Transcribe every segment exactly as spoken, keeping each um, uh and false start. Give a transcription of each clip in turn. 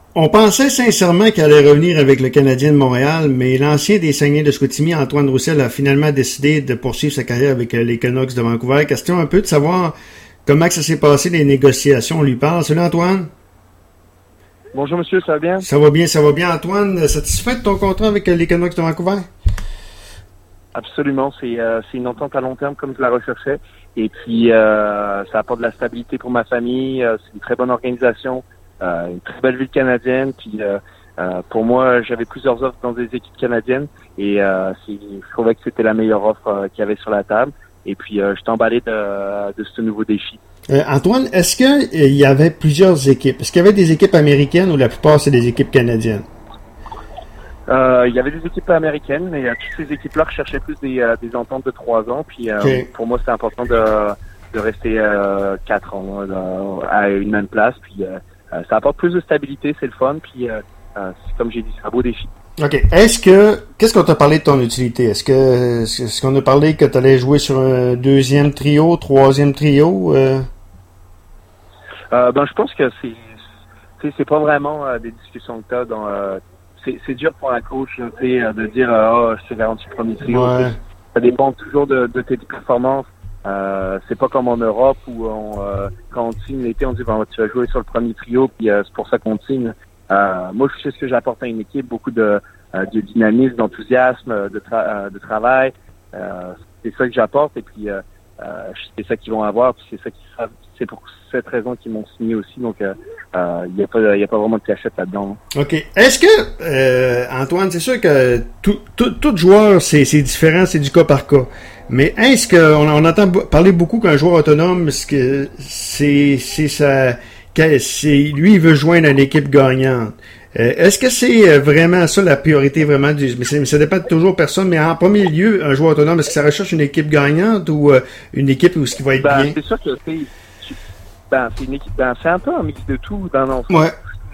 On pensait sincèrement qu'elle allait revenir avec le Canadien de Montréal, mais l'ancien des Saguenay de Chicoutimi, Antoine Roussel, a finalement décidé de poursuivre sa carrière avec les Canucks de Vancouver. Question un peu de savoir comment que ça s'est passé, les négociations. On lui parle. Salut Antoine. Bonjour monsieur, ça va bien? Ça va bien, ça va bien. Antoine, satisfait de ton contrat avec les Canucks de Vancouver? Absolument, c'est, euh, c'est une entente à long terme comme je la recherchais. Et puis, euh, ça apporte de la stabilité pour ma famille. Euh, c'est une très bonne organisation. Euh, une très belle ville canadienne, puis euh, euh, pour moi, j'avais plusieurs offres dans des équipes canadiennes et euh, c'est, je trouvais que c'était la meilleure offre euh, qu'il y avait sur la table. Et puis, euh, je suis emballé de, de ce nouveau défi. Euh, Antoine, est-ce qu'il euh, y avait plusieurs équipes? Est-ce qu'il y avait des équipes américaines ou la plupart, c'est des équipes canadiennes? Euh, il y avait des équipes américaines, mais euh, toutes ces équipes-là recherchaient plus des, euh, des ententes de trois ans. Puis, euh, okay. Pour moi, c'était important de, de rester euh, quatre ans là, à une même place. Puis, euh, Euh, ça apporte plus de stabilité, c'est le fun, puis euh, euh, c'est, comme j'ai dit, c'est un beau défi. OK. Est-ce que, qu'est-ce qu'on t'a parlé de ton utilité? Est-ce que, est-ce qu'on a parlé que tu allais jouer sur un deuxième trio, troisième trio? Euh... Euh, ben, je pense que c'est, c'est, c'est pas vraiment euh, des discussions que t'as dans, euh, c'est, c'est dur pour un coach, tu sais, de dire, ah, oh, je te garantis le premier trio. Ouais. Ça dépend toujours de, de tes performances. Euh, c'est pas comme en Europe où on, euh, quand on signe l'été, on dit ben, tu vas jouer sur le premier trio, puis euh, c'est pour ça qu'on signe. Euh, moi, je sais ce que j'apporte à une équipe, beaucoup de, euh, de dynamisme, d'enthousiasme, de, tra- euh, de travail. Euh, c'est ça que j'apporte, et puis euh, euh, c'est ça qu'ils vont avoir, puis c'est ça qu'ils savent. C'est pour cette raison qu'ils m'ont signé aussi, donc il euh, n'y euh, a pas, il y a pas vraiment de cachette là-dedans. Hein. Ok. Est-ce que euh, Antoine, c'est sûr que tout, tout, tout joueur, c'est, c'est différent, c'est du cas par cas. Mais est-ce qu'on on entend parler beaucoup qu'un joueur autonome, c'est, c'est, c'est ça, c'est, lui, il veut joindre une équipe gagnante. Euh, est-ce que c'est vraiment ça la priorité vraiment du, mais, mais ça dépend de toujours personne, mais en premier lieu, un joueur autonome, est-ce que ça recherche une équipe gagnante ou euh, une équipe où ce qui va être ben, bien? C'est sûr que c'est, ben, c'est une équipe, ben, c'est un peu un mix de tout dans l'ensemble. Ouais.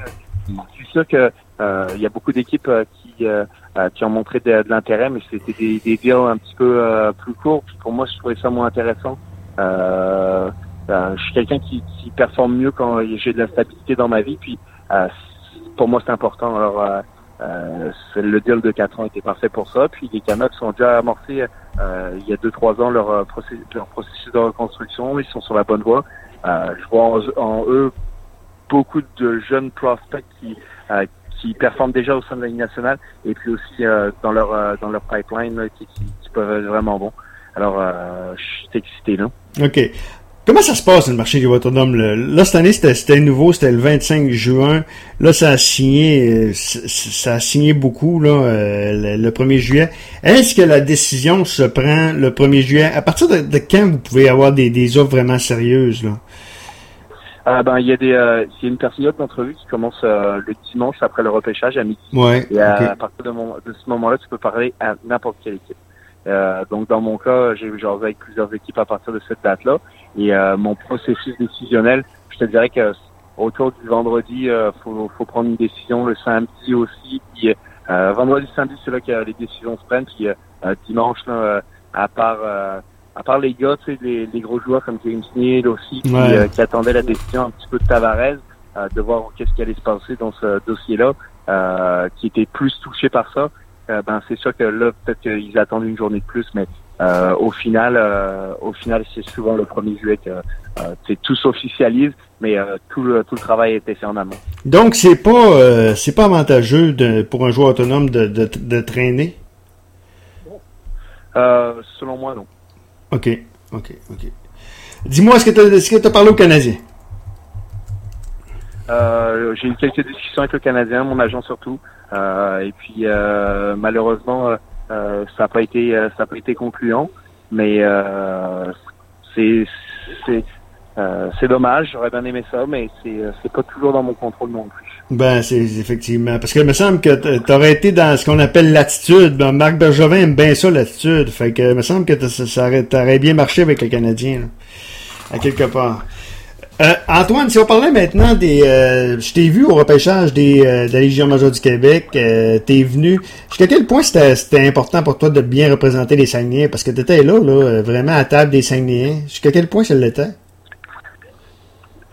Je suis sûr que, euh, il y a beaucoup d'équipes euh, qui, euh, Euh, qui ont montré de, de l'intérêt, mais c'était des, des deals un petit peu euh, plus courts. Puis pour moi, je trouvais ça moins intéressant. Euh, euh, je suis quelqu'un qui, qui performe mieux quand j'ai de la stabilité dans ma vie. Puis euh, pour moi, c'est important. Alors, euh, euh, le deal de quatre ans était parfait pour ça. Puis les Canucks ont déjà amorcé euh, il y a deux trois ans leur, processus, leur processus de reconstruction. Ils sont sur la bonne voie. Euh, je vois en, en eux beaucoup de jeunes prospects qui euh, qui performent déjà au sein de la Ligue nationale et puis aussi euh, dans leur euh, dans leur pipeline là, qui, qui, qui peuvent être vraiment bons. Alors, euh, je suis excité là. OK. Comment ça se passe le marché du autonome? Là, là cette année, c'était, c'était nouveau, c'était le vingt-cinq juin. Là, ça a signé ça a signé beaucoup là, le, le premier juillet. Est-ce que la décision se prend le premier juillet? À partir de, de quand vous pouvez avoir des, des offres vraiment sérieuses là? Euh, ben, il y a des, euh, il y a une période d'entrevue qui commence euh, le dimanche après le repêchage à midi. Ouais, et à, okay. à partir de, mon, de ce moment-là, tu peux parler à n'importe quelle équipe. Euh, donc, dans mon cas, j'ai jasé avec plusieurs équipes à partir de cette date-là. Et euh, mon processus décisionnel, je te dirais que autour du vendredi, euh, faut, faut prendre une décision. Le samedi aussi. Puis euh, vendredi, samedi, c'est là que les décisions se prennent. Puis euh, dimanche, là, euh, à part euh, À part les gars, tu sais, les, les gros joueurs comme James Neal aussi, qui, ouais. euh, qui attendaient la décision un petit peu de Tavares, euh, de voir qu'est-ce qui allait se passer dans ce dossier-là, euh, qui était plus touché par ça. Euh, ben c'est sûr que là, peut-être qu'ils attendent une journée de plus, mais euh, au final, euh, au final, c'est souvent le premier juillet que euh, tout s'officialise, mais euh, tout le tout le travail a été fait en amont. Donc c'est pas euh, c'est pas avantageux de, pour un joueur autonome de de, de traîner. Euh, selon moi, non. OK, OK, OK. Dis-moi, est-ce que tu as, est-ce que tu as parlé au Canadien? Euh, j'ai eu quelques discussions avec le Canadien, mon agent surtout. Euh, et puis, euh, malheureusement, euh, ça n'a pas été, ça n'a pas été concluant. Mais euh, c'est, c'est, euh, c'est dommage. J'aurais bien aimé ça, mais c'est, c'est pas toujours dans mon contrôle non plus. Ben, c'est effectivement. Parce que il me semble que tu aurais été dans ce qu'on appelle l'attitude. Ben, Marc Bergevin aime bien ça, l'attitude. Fait que il me semble que ça aurait, t'aurais bien marché avec le Canadien, là, à quelque part. Euh, Antoine, si on parlait maintenant des... Euh, je t'ai vu au repêchage des, euh, de la Légion majeure du Québec. Euh, t'es venu... Jusqu'à quel point c'était, c'était important pour toi de bien représenter les Saguenayens? Parce que t'étais là, là, vraiment à table des Saguenayens. Jusqu'à quel point ça l'était?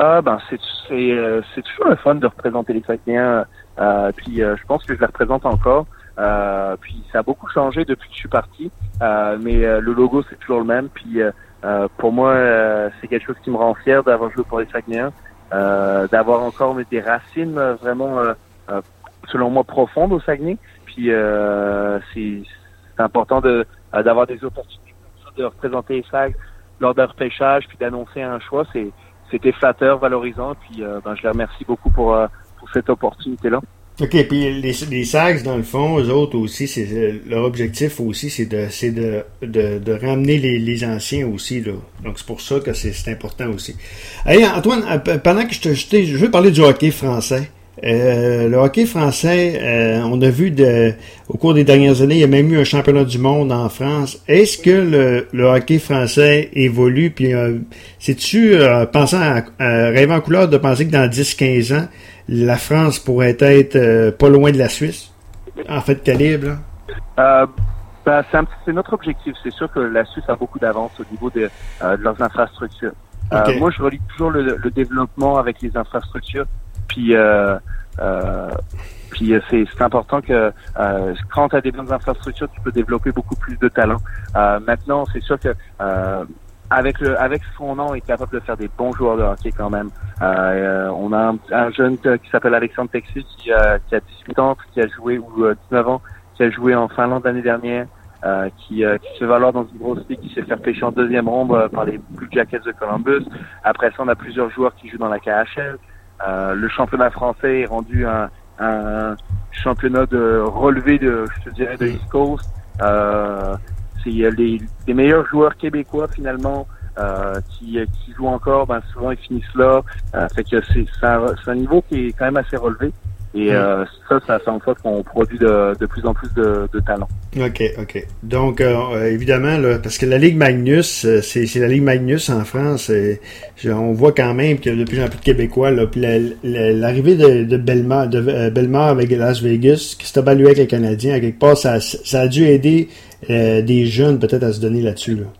Ah ben c'est c'est euh, c'est toujours le fun de représenter les Saguenayens. Euh, puis euh, je pense que je les représente encore. Euh, puis ça a beaucoup changé depuis que je suis parti, euh, mais euh, le logo c'est toujours le même. Puis euh, euh, pour moi euh, c'est quelque chose qui me rend fier d'avoir joué pour les Saguenayens, euh, d'avoir encore des racines euh, vraiment euh, euh, selon moi profondes au Saguenay. Puis euh, c'est c'est important de euh, d'avoir des opportunités de représenter les Sags lors d'un repêchage puis d'annoncer un choix. C'est c'était flatteur, valorisant. Puis euh, ben je les remercie beaucoup pour euh, pour cette opportunité là. OK, puis les, les Sags, dans le fond, eux autres aussi, c'est leur objectif aussi, c'est de c'est de, de, de ramener les, les anciens aussi, là. Donc c'est pour ça que c'est, c'est important aussi. Hey, Antoine, pendant que je te jetais, je veux parler du hockey français. Euh, le hockey français, euh, on a vu de, au cours des dernières années, il y a même eu un championnat du monde en France. Est-ce que le, le hockey français évolue? Puis, euh, sais-tu, euh, pensant à, à rêver en couleur, de penser que dans dix à quinze ans, la France pourrait être euh, pas loin de la Suisse, en fait, calibre, là? Euh, ben, c'est, un, c'est notre objectif. C'est sûr que la Suisse a beaucoup d'avance au niveau de, euh, de leurs infrastructures. Okay. Euh, moi, je relie toujours le, le développement avec les infrastructures. Puis, euh, euh, puis c'est, c'est important que euh, quand tu as des bonnes infrastructures, tu peux développer beaucoup plus de talent. Euh, maintenant, c'est sûr que euh, avec le avec son nom, on est capable de faire des bons joueurs de hockey quand même. Euh, on a un, un jeune qui s'appelle Alexandre Texier qui, euh, qui a dix-huit ans, qui a joué ou euh, dix-neuf ans, qui a joué en Finlande l'année dernière, euh, qui, euh, qui se fait valoir dans une grosse ligue, qui s'est fait repêcher en deuxième ronde euh, par les Blue Jackets de Columbus. Après ça, on a plusieurs joueurs qui jouent dans la K H L. Euh, le championnat français est rendu un, un championnat de relevé de, je te dirais, de East Coast. Euh, c'est les, les meilleurs joueurs québécois finalement euh, qui, qui jouent encore, ben souvent ils finissent là. Euh, fait que c'est, c'est, un, c'est un niveau qui est quand même assez relevé. Et euh, ça, ça fait en sorte qu'on produit de, de plus en plus de, de talent. OK, OK. Donc, euh, évidemment, là, parce que la Ligue Magnus, c'est, c'est la Ligue Magnus en France. Et, on voit quand même qu'il y a de plus en plus de Québécois. Là, puis la, la, l'arrivée de, de Bellemare, de euh, Bellemare avec Las Vegas, qui s'est évalué avec les Canadiens, à quelque part, ça, ça a dû aider euh, des jeunes peut-être à se donner là-dessus. Là.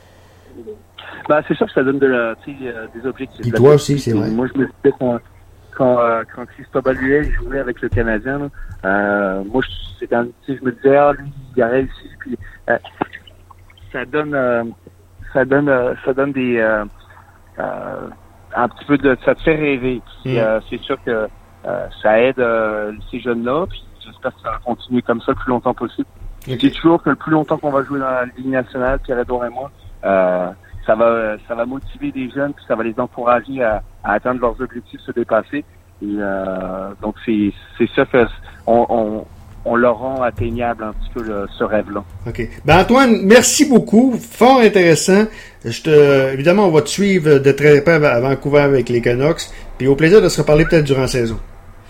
Ben, c'est sûr que ça donne de la, des objectifs. Et toi aussi, c'est vrai. Moi, je me disais qu'on... Quand, euh, quand Christophe Baluet jouait avec le Canadien, là, euh, moi, je, c'était un, je me disais, ah, lui, il a réussi, puis euh, ça donne, euh, ça donne, euh, ça donne des, euh, euh, un petit peu de, ça te fait rêver. Puis, mm. euh, c'est sûr que euh, ça aide euh, ces jeunes-là, puis j'espère que ça va continuer comme ça le plus longtemps possible. Okay. Je dis toujours que le plus longtemps qu'on va jouer dans la Ligue nationale, Pierre-Edouard et moi, euh, ça va, ça va motiver des jeunes, puis ça va les encourager à, à atteindre leurs objectifs, se dépasser. Et euh, donc c'est, c'est ça que on, on, on leur rend atteignable un petit peu le, ce rêve-là. OK. Ben Antoine, merci beaucoup, fort intéressant. Je te, évidemment, on va te suivre de très près à Vancouver avec les Canucks. Puis au plaisir de se reparler peut-être durant la saison.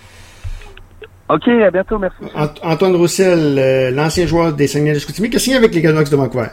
OK, à bientôt, merci. Ant- Antoine Roussel, euh, l'ancien joueur des Saguenay de Chicoutimi, qui a signé avec les Canucks de Vancouver.